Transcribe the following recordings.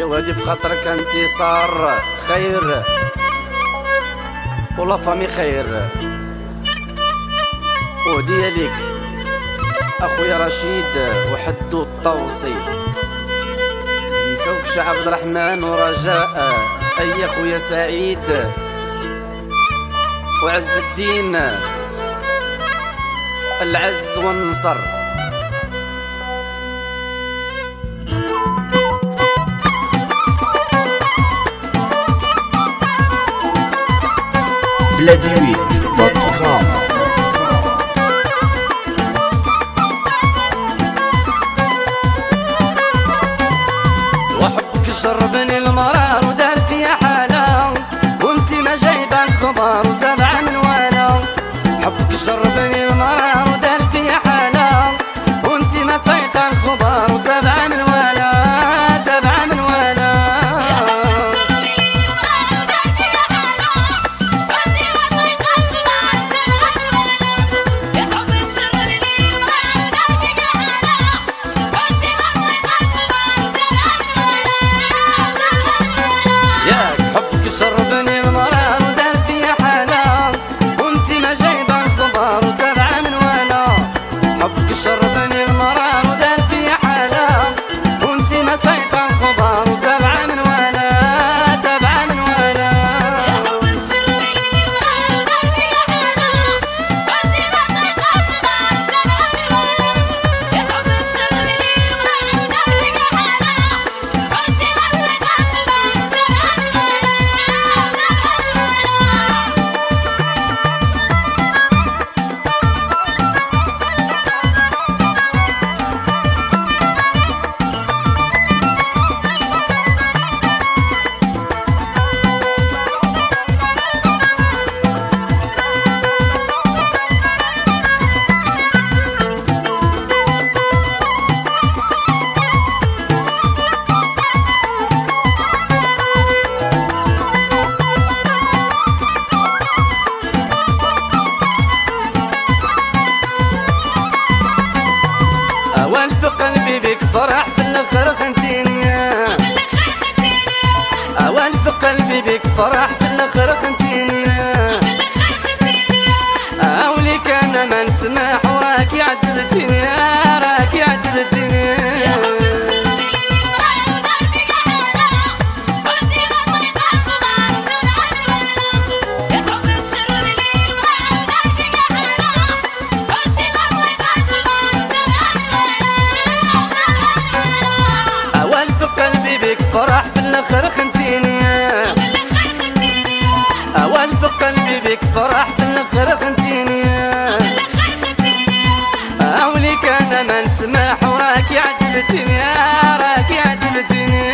يا وادي في خاطرك انتصار خير ولا فامي خير. ودي ليك اخويا رشيد وحدو الطوسي، نسوك شعب عبد الرحمن ورجاء، اي اخويا سعيد وعز الدين العز والنصر. بلاديوي.com. وحبك شربني المرار ودار فيها حالة، وانتي ما جايبة الخضار وتابعة من وانا. حبك شربني المرار ودار فيها حالة، وانتي ما سايقة الخضار وتابعة من وانا، تابعة من وانا. والف قلبي بك فرح في الاخر خنتيني، والف قلبي بك فرح في الاخر خنتيني. اوليك انا ما نسمح وراكي عذبتيني، راكي عذبتيني. فرح في الاخر خنتيني، والف قلبي بك فرح في الاخر خنتيني. اوليك انا ما نسمح وراكي عذبتيني، راكي عذبتيني.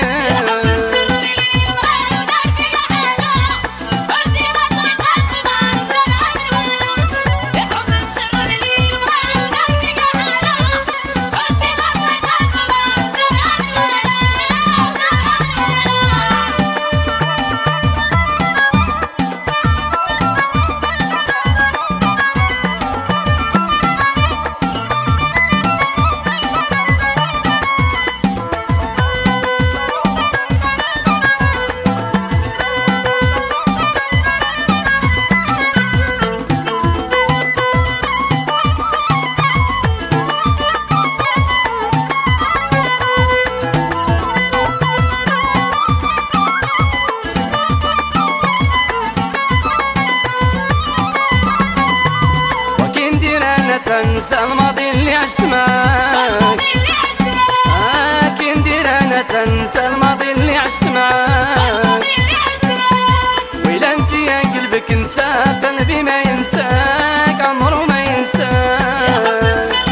تنسى الماضي اللي عشت معاك، كي ندير انا تنسى الماضي اللي عشت معاك. ويلا انت يا قلبك انسى قلبي ما ينساك، عمره ما ينساك.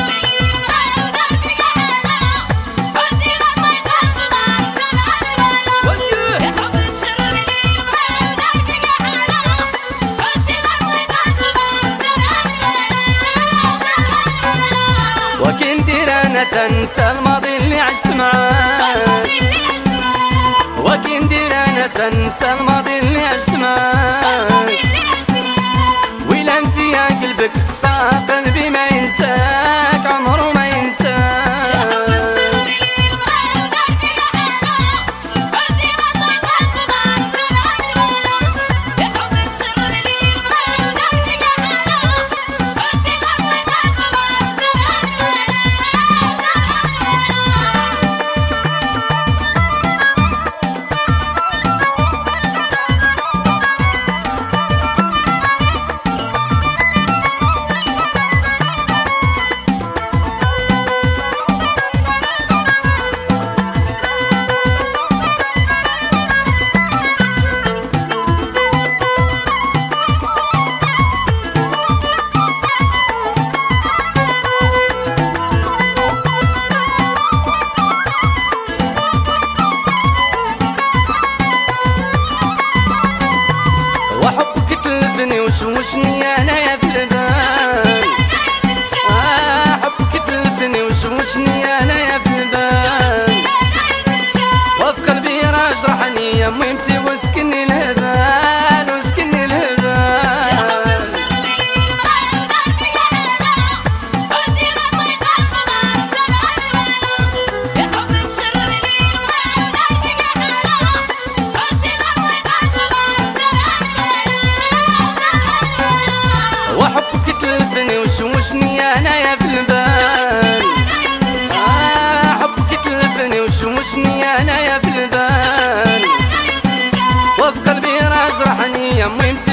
وكي ندير انا تنسى الماضي اللي عشت معاك، وكي ندير انا تنسى الماضي اللي عشت معاك. ويلا انت يا قلبك قسى قلبي ما ينساك، عمره ما ينساك. وشوشني انا يا في البال وفي قلبي راجرحني يا ميمتي وسكني الهبال وسكني الهبال وحبك تلفني وشوشني انا يا في البال حبك تلفني وشوشني انا يا في البال وفي قلبي راجرحني يا ميمتي